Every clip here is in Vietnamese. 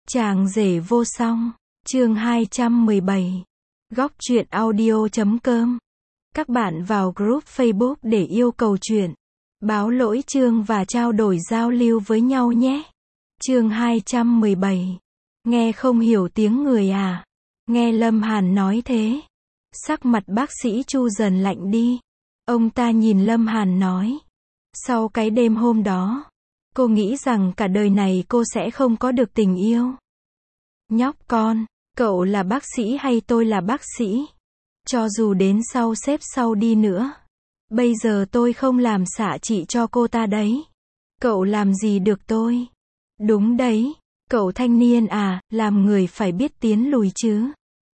Chàng rể vô song, chương 217. Góc truyện audio.com. Các bạn vào group Facebook để yêu cầu truyện, báo lỗi chương và trao đổi giao lưu với nhau nhé. Chương 217. Nghe không hiểu tiếng người à? Nghe Lâm Hàn nói thế, sắc mặt bác sĩ Chu dần lạnh đi. Ông ta nhìn Lâm Hàn nói, sau cái đêm hôm đó, cô nghĩ rằng cả đời này cô sẽ không có được tình yêu. Nhóc con, cậu là bác sĩ hay tôi là bác sĩ? Cho dù đến sau xếp sau đi nữa, bây giờ tôi không làm xạ trị cho cô ta đấy. Cậu làm gì được tôi? Đúng đấy, cậu thanh niên à, làm người phải biết tiến lùi chứ.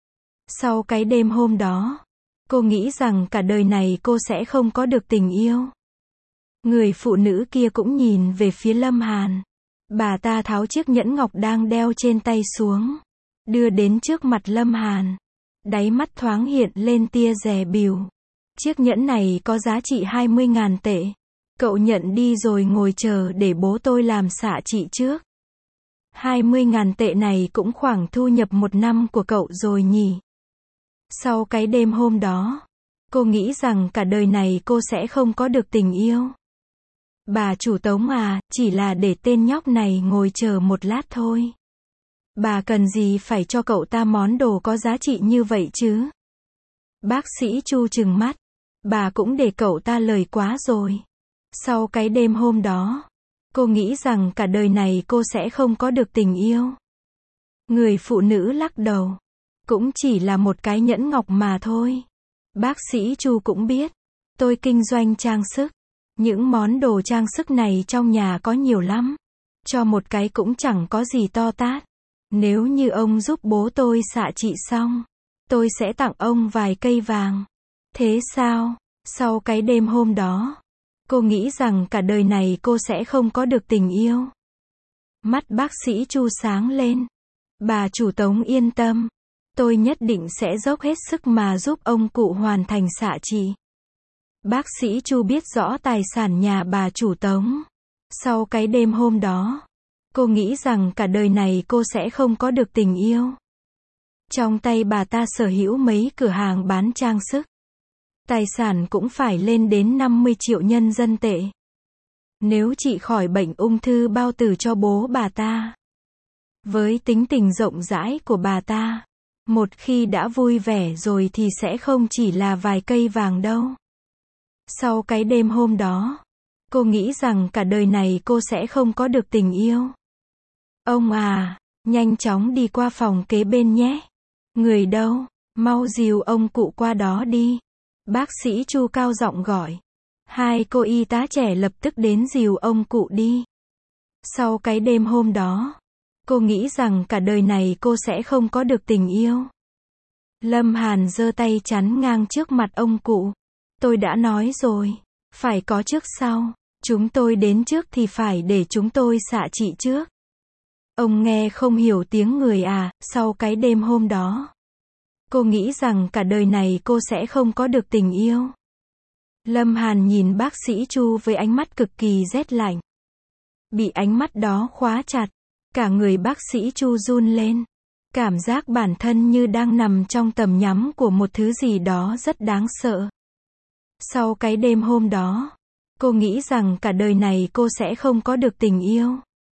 Sau cái đêm hôm đó, cô nghĩ rằng cả đời này cô sẽ không có được tình yêu. Người phụ nữ kia cũng nhìn về phía Lâm Hàn. Bà ta tháo chiếc nhẫn ngọc đang đeo trên tay xuống, đưa đến trước mặt Lâm Hàn. Đáy mắt thoáng hiện lên tia dè bỉu. Chiếc nhẫn này có giá trị 20.000 tệ. Cậu nhận đi rồi ngồi chờ để bố tôi làm xạ trị trước. 20.000 tệ này cũng khoảng thu nhập 1 năm của cậu rồi nhỉ. Sau cái đêm hôm đó, cô nghĩ rằng cả đời này cô sẽ không có được tình yêu. Bà chủ Tống à, chỉ là để tên nhóc này ngồi chờ một lát thôi. Bà cần gì phải cho cậu ta món đồ có giá trị như vậy chứ? Bác sĩ Chu trừng mắt. Bà cũng để cậu ta lời quá rồi. Sau cái đêm hôm đó, cô nghĩ rằng cả đời này cô sẽ không có được tình yêu. Người phụ nữ lắc đầu. Cũng chỉ là một cái nhẫn ngọc mà thôi. Bác sĩ Chu cũng biết. Tôi kinh doanh trang sức. Những món đồ trang sức này trong nhà có nhiều lắm. Cho một cái cũng chẳng có gì to tát. Nếu như ông giúp bố tôi xạ trị xong, tôi sẽ tặng ông vài cây vàng. Thế sao? Sau cái đêm hôm đó, cô nghĩ rằng cả đời này cô sẽ không có được tình yêu. Mắt bác sĩ Chu sáng lên. Bà chủ Tống yên tâm. Tôi nhất định sẽ dốc hết sức mà giúp ông cụ hoàn thành xạ trị. Bác sĩ Chu biết rõ tài sản nhà bà chủ Tống. Sau cái đêm hôm đó, cô nghĩ rằng cả đời này cô sẽ không có được tình yêu. Trong tay bà ta sở hữu mấy cửa hàng bán trang sức. Tài sản cũng phải lên đến 50 triệu nhân dân tệ. Nếu trị khỏi bệnh ung thư bao tử cho bố bà ta. Với tính tình rộng rãi của bà ta, một khi đã vui vẻ rồi thì sẽ không chỉ là vài cây vàng đâu. Sau cái đêm hôm đó, cô nghĩ rằng cả đời này cô sẽ không có được tình yêu. Ông à, nhanh chóng đi qua phòng kế bên nhé. Người đâu? Mau dìu ông cụ qua đó đi. Bác sĩ Chu cao giọng gọi. Hai cô y tá trẻ lập tức đến dìu ông cụ đi. Sau cái đêm hôm đó, cô nghĩ rằng cả đời này cô sẽ không có được tình yêu. Lâm Hàn giơ tay chắn ngang trước mặt ông cụ. Tôi đã nói rồi, phải có trước sau. Chúng tôi đến trước thì phải để chúng tôi xạ trị trước. Ông nghe không hiểu tiếng người à? Sau cái đêm hôm đó, cô nghĩ rằng cả đời này cô sẽ không có được tình yêu. Lâm Hàn nhìn bác sĩ Chu với ánh mắt cực kỳ rét lạnh. Bị ánh mắt đó khóa chặt, cả người bác sĩ Chu run lên. Cảm giác bản thân như đang nằm trong tầm nhắm của một thứ gì đó rất đáng sợ. Sau cái đêm hôm đó, cô nghĩ rằng cả đời này cô sẽ không có được tình yêu.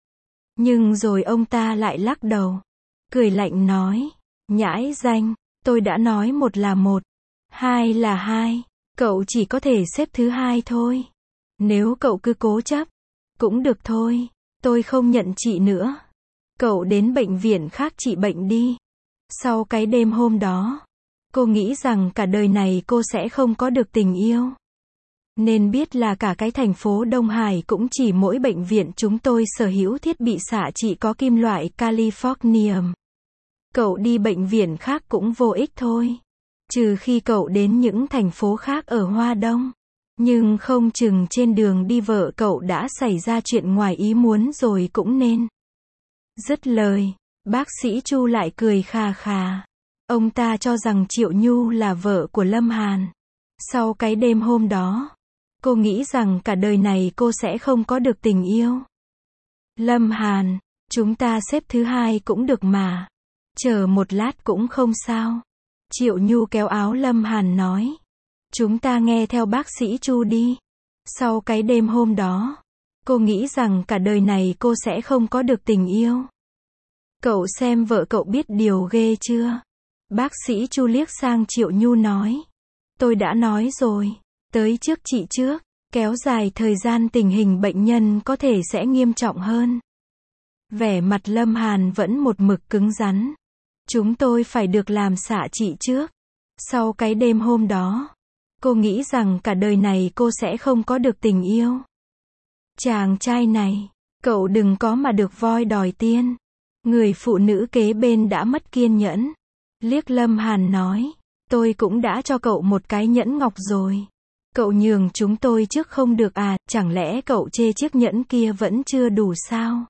Nhưng rồi ông ta lại lắc đầu, cười lạnh nói, nhãi danh, tôi đã nói một là một, hai là hai, cậu chỉ có thể xếp thứ hai thôi. Nếu cậu cứ cố chấp, cũng được thôi, tôi không nhận trị nữa. Cậu đến bệnh viện khác trị bệnh đi. Sau cái đêm hôm đó, cô nghĩ rằng cả đời này cô sẽ không có được tình yêu. Nên biết là cả cái thành phố Đông Hải cũng chỉ mỗi bệnh viện chúng tôi sở hữu thiết bị xạ trị có kim loại Californium. Cậu đi bệnh viện khác cũng vô ích thôi. Trừ khi cậu đến những thành phố khác ở Hoa Đông. Nhưng không chừng trên đường đi vợ cậu đã xảy ra chuyện ngoài ý muốn rồi cũng nên. Dứt lời, bác sĩ Chu lại cười khà khà. Ông ta cho rằng Triệu Nhu là vợ của Lâm Hàn. Sau cái đêm hôm đó, cô nghĩ rằng cả đời này cô sẽ không có được tình yêu. Lâm Hàn, Chúng ta xếp thứ hai cũng được mà. Chờ một lát cũng không sao. Triệu Nhu kéo áo Lâm Hàn nói. Chúng ta nghe theo bác sĩ Chu đi. Sau cái đêm hôm đó, cô nghĩ rằng cả đời này cô sẽ không có được tình yêu. Cậu xem vợ cậu biết điều ghê chưa? Bác sĩ Chu liếc sang Triệu Nhu nói. Tôi đã nói rồi, tới trước chị trước, kéo dài thời gian tình hình bệnh nhân có thể sẽ nghiêm trọng hơn. Vẻ mặt Lâm Hàn vẫn một mực cứng rắn. Chúng tôi phải được làm xạ trị trước. Sau cái đêm hôm đó, cô nghĩ rằng cả đời này cô sẽ không có được tình yêu. Chàng trai này, cậu đừng có mà được voi đòi tiên. Người phụ nữ kế bên đã mất kiên nhẫn. Liếc Lâm Hàn nói, tôi cũng đã cho cậu một cái nhẫn ngọc rồi. Cậu nhường chúng tôi trước không được à, chẳng lẽ cậu chê chiếc nhẫn kia vẫn chưa đủ sao?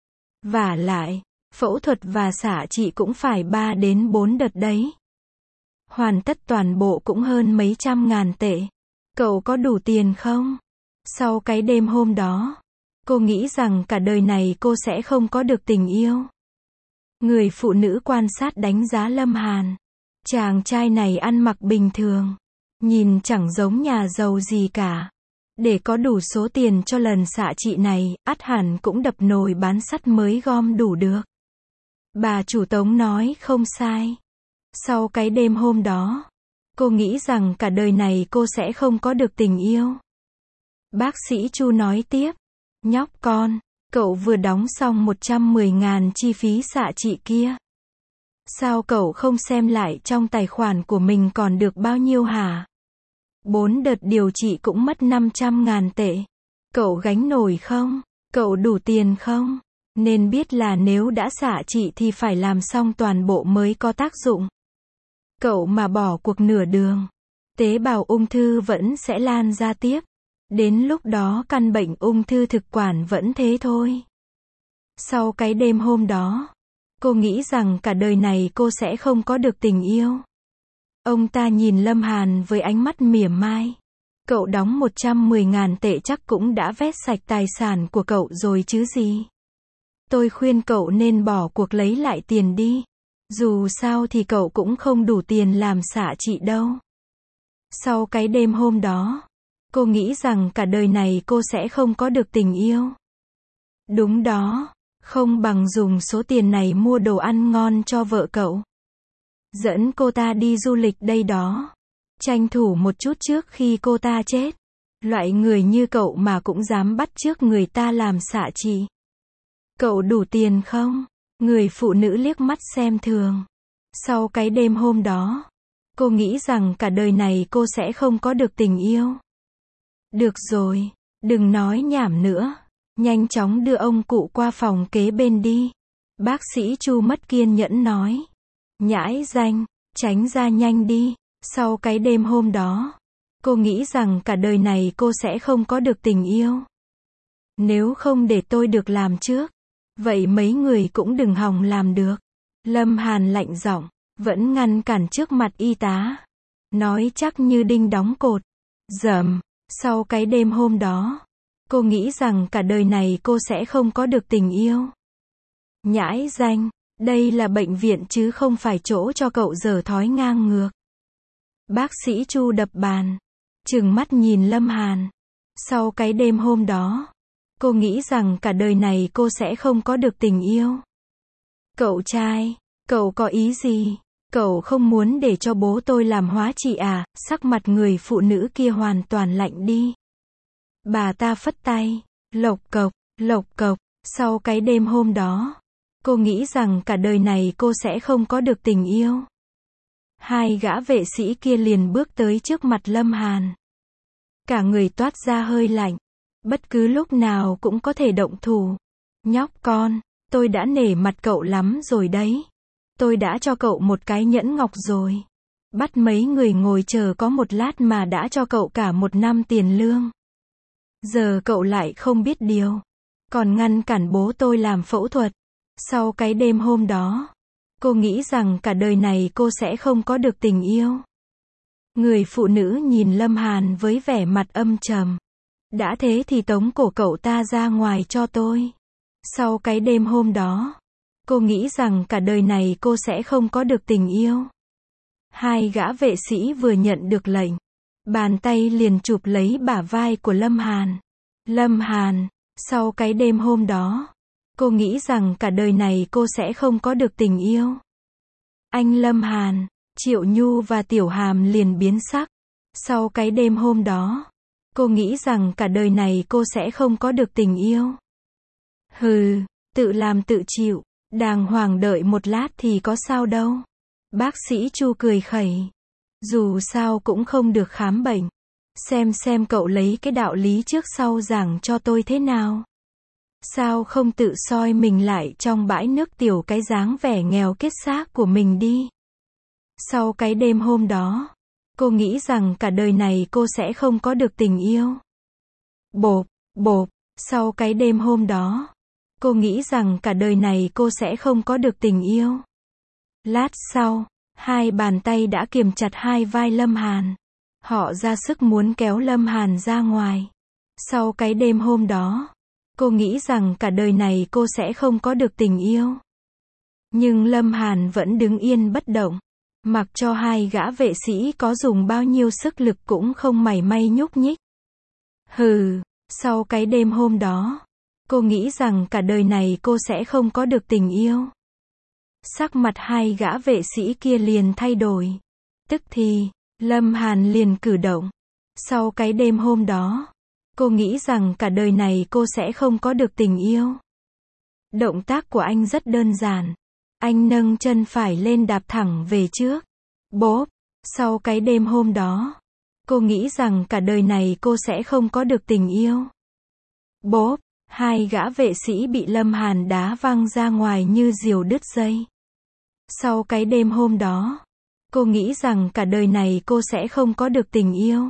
Vả lại, phẫu thuật và xạ trị cũng phải 3 đến 4 đợt đấy. Hoàn tất toàn bộ cũng hơn mấy trăm ngàn tệ. Cậu có đủ tiền không? Sau cái đêm hôm đó, cô nghĩ rằng cả đời này cô sẽ không có được tình yêu. Người phụ nữ quan sát đánh giá Lâm Hàn. Chàng trai này ăn mặc bình thường, nhìn chẳng giống nhà giàu gì cả. Để có đủ số tiền cho lần xạ trị này, ắt hẳn cũng đập nồi bán sắt mới gom đủ được. Bà chủ Tống nói không sai. Sau cái đêm hôm đó, cô nghĩ rằng cả đời này cô sẽ không có được tình yêu. Bác sĩ Chu nói tiếp. Nhóc con, cậu vừa đóng xong 110.000 chi phí xạ trị kia. Sao cậu không xem lại trong tài khoản của mình còn được bao nhiêu hả? 4 đợt điều trị cũng mất 500.000 tệ. Cậu gánh nổi không? Cậu đủ tiền không? Nên biết là nếu đã xạ trị thì phải làm xong toàn bộ mới có tác dụng. Cậu mà bỏ cuộc nửa đường, tế bào ung thư vẫn sẽ lan ra tiếp. Đến lúc đó căn bệnh ung thư thực quản vẫn thế thôi. Sau cái đêm hôm đó, cô nghĩ rằng cả đời này cô sẽ không có được tình yêu. Ông ta nhìn Lâm Hàn với ánh mắt mỉa mai. Cậu đóng 110.000 tệ chắc cũng đã vét sạch tài sản của cậu rồi chứ gì. Tôi khuyên cậu nên bỏ cuộc lấy lại tiền đi. Dù sao thì cậu cũng không đủ tiền làm xạ trị đâu. Sau cái đêm hôm đó, cô nghĩ rằng cả đời này cô sẽ không có được tình yêu. Đúng đó, không bằng dùng số tiền này mua đồ ăn ngon cho vợ cậu. Dẫn cô ta đi du lịch đây đó. Tranh thủ một chút trước khi cô ta chết. Loại người như cậu mà cũng dám bắt chước người ta làm xạ trị. Cậu đủ tiền không? Người phụ nữ liếc mắt xem thường. Sau cái đêm hôm đó, cô nghĩ rằng cả đời này cô sẽ không có được tình yêu. Được rồi, đừng nói nhảm nữa. Nhanh chóng đưa ông cụ qua phòng kế bên đi. Bác sĩ Chu mất kiên nhẫn nói. Nhãi danh, tránh ra nhanh đi. Sau cái đêm hôm đó, cô nghĩ rằng cả đời này cô sẽ không có được tình yêu. Nếu không để tôi được làm trước, vậy mấy người cũng đừng hòng làm được. Lâm Hàn lạnh giọng, vẫn ngăn cản trước mặt y tá. Nói chắc như đinh đóng cột. Dầm, sau cái đêm hôm đó, cô nghĩ rằng cả đời này cô sẽ không có được tình yêu. Nhãi danh, đây là bệnh viện chứ không phải chỗ cho cậu dở thói ngang ngược. Bác sĩ Chu đập bàn, trừng mắt nhìn Lâm Hàn. Sau cái đêm hôm đó, cô nghĩ rằng cả đời này cô sẽ không có được tình yêu. Cậu trai, cậu có ý gì? Cậu không muốn để cho bố tôi làm hóa trị à? Sắc mặt người phụ nữ kia hoàn toàn lạnh đi. Bà ta phất tay, lộc cộc, sau cái đêm hôm đó, cô nghĩ rằng cả đời này cô sẽ không có được tình yêu. Hai gã vệ sĩ kia liền bước tới trước mặt Lâm Hàn. Cả người toát ra hơi lạnh. Bất cứ lúc nào cũng có thể động thủ. Nhóc con, tôi đã nể mặt cậu lắm rồi đấy. Tôi đã cho cậu một cái nhẫn ngọc rồi. Bắt mấy người ngồi chờ có một lát mà đã cho cậu cả 1 năm tiền lương. Giờ cậu lại không biết điều. Còn ngăn cản bố tôi làm phẫu thuật. Sau cái đêm hôm đó, cô nghĩ rằng cả đời này cô sẽ không có được tình yêu. Người phụ nữ nhìn Lâm Hàn với vẻ mặt âm trầm. Đã thế thì tống cổ cậu ta ra ngoài cho tôi. Sau cái đêm hôm đó, cô nghĩ rằng cả đời này cô sẽ không có được tình yêu. Hai gã vệ sĩ vừa nhận được lệnh, bàn tay liền chụp lấy bả vai của Lâm Hàn. Lâm Hàn, sau cái đêm hôm đó, cô nghĩ rằng cả đời này cô sẽ không có được tình yêu. Anh Lâm Hàn, Triệu Nhu và Tiểu Hàm liền biến sắc. Sau cái đêm hôm đó, cô nghĩ rằng cả đời này cô sẽ không có được tình yêu. Hừ, tự làm tự chịu, đàng hoàng đợi một lát thì có sao đâu. Bác sĩ Chu cười khẩy. Dù sao cũng không được khám bệnh. Xem cậu lấy cái đạo lý trước sau giảng cho tôi thế nào. Sao không tự soi mình lại trong bãi nước tiểu cái dáng vẻ nghèo kiết xác của mình đi. Sau cái đêm hôm đó, cô nghĩ rằng cả đời này cô sẽ không có được tình yêu. Bộp, bộp, sau cái đêm hôm đó, cô nghĩ rằng cả đời này cô sẽ không có được tình yêu. Lát sau, hai bàn tay đã kiềm chặt hai vai Lâm Hàn. Họ ra sức muốn kéo Lâm Hàn ra ngoài. Sau cái đêm hôm đó, cô nghĩ rằng cả đời này cô sẽ không có được tình yêu. Nhưng Lâm Hàn vẫn đứng yên bất động. Mặc cho hai gã vệ sĩ có dùng bao nhiêu sức lực cũng không mảy may nhúc nhích. Hừ, sau cái đêm hôm đó, cô nghĩ rằng cả đời này cô sẽ không có được tình yêu. Sắc mặt hai gã vệ sĩ kia liền thay đổi. Tức thì, Lâm Hàn liền cử động. Sau cái đêm hôm đó, cô nghĩ rằng cả đời này cô sẽ không có được tình yêu. Động tác của anh rất đơn giản. Anh nâng chân phải lên đạp thẳng về trước. Bốp, sau cái đêm hôm đó, cô nghĩ rằng cả đời này cô sẽ không có được tình yêu. Bốp, hai gã vệ sĩ bị Lâm Hàn đá văng ra ngoài như diều đứt dây. Sau cái đêm hôm đó, cô nghĩ rằng cả đời này cô sẽ không có được tình yêu.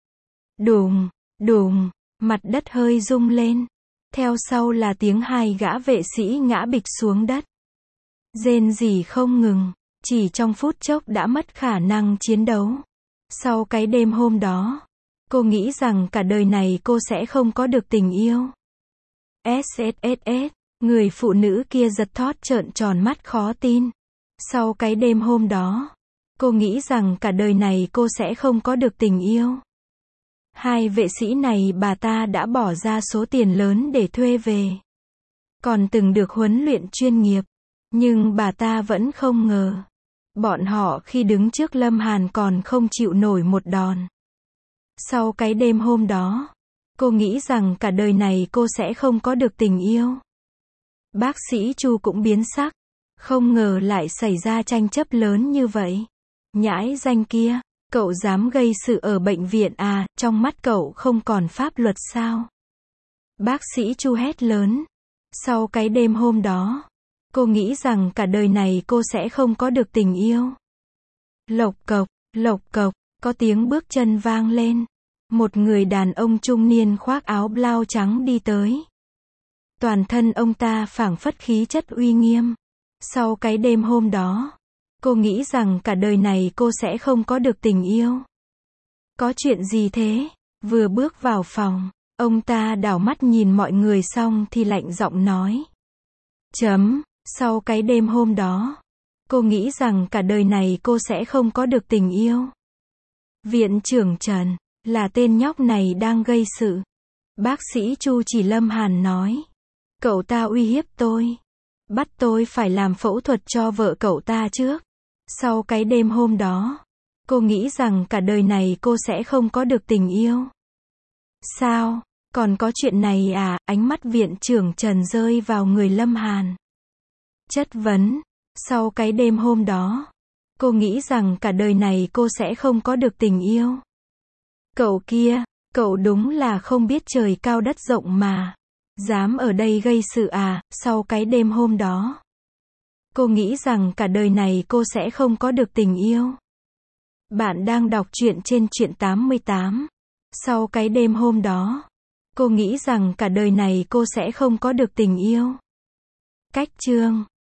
Đùng, đùng, mặt đất hơi rung lên. Theo sau là tiếng hai gã vệ sĩ ngã bịch xuống đất. Rên rỉ không ngừng, chỉ trong phút chốc đã mất khả năng chiến đấu. Sau cái đêm hôm đó, cô nghĩ rằng cả đời này cô sẽ không có được tình yêu. SSSS, người phụ nữ kia giật thót trợn tròn mắt khó tin. Sau cái đêm hôm đó, cô nghĩ rằng cả đời này cô sẽ không có được tình yêu. Hai vệ sĩ này bà ta đã bỏ ra số tiền lớn để thuê về. Còn từng được huấn luyện chuyên nghiệp. Nhưng bà ta vẫn không ngờ. Bọn họ khi đứng trước Lâm Hàn còn không chịu nổi một đòn. Sau cái đêm hôm đó, cô nghĩ rằng cả đời này cô sẽ không có được tình yêu. Bác sĩ Chu cũng biến sắc. Không ngờ lại xảy ra tranh chấp lớn như vậy. Nhãi danh kia, cậu dám gây sự ở bệnh viện à, trong mắt cậu không còn pháp luật sao? Bác sĩ Chu hét lớn. Sau cái đêm hôm đó, cô nghĩ rằng cả đời này cô sẽ không có được tình yêu. Lộc cộc, có tiếng bước chân vang lên. Một người đàn ông trung niên khoác áo blau trắng đi tới. Toàn thân ông ta phảng phất khí chất uy nghiêm. Sau cái đêm hôm đó, cô nghĩ rằng cả đời này cô sẽ không có được tình yêu. Có chuyện gì thế? Vừa bước vào phòng, ông ta đảo mắt nhìn mọi người xong thì lạnh giọng nói. Sau cái đêm hôm đó, cô nghĩ rằng cả đời này cô sẽ không có được tình yêu. Viện trưởng Trần, là tên nhóc này đang gây sự. Bác sĩ Chu chỉ Lâm Hàn nói. Cậu ta uy hiếp tôi. Bắt tôi phải làm phẫu thuật cho vợ cậu ta trước. Sau cái đêm hôm đó, cô nghĩ rằng cả đời này cô sẽ không có được tình yêu. Sao? Còn có chuyện này à? Ánh mắt viện trưởng Trần rơi vào người Lâm Hàn. Chất vấn. Sau cái đêm hôm đó, cô nghĩ rằng cả đời này cô sẽ không có được tình yêu. Cậu kia, cậu đúng là không biết trời cao đất rộng mà. Dám ở đây gây sự à? Sau cái đêm hôm đó, cô nghĩ rằng cả đời này cô sẽ không có được tình yêu. Bạn đang đọc truyện trên Truyện 88. Sau cái đêm hôm đó, cô nghĩ rằng cả đời này cô sẽ không có được tình yêu. Cách chương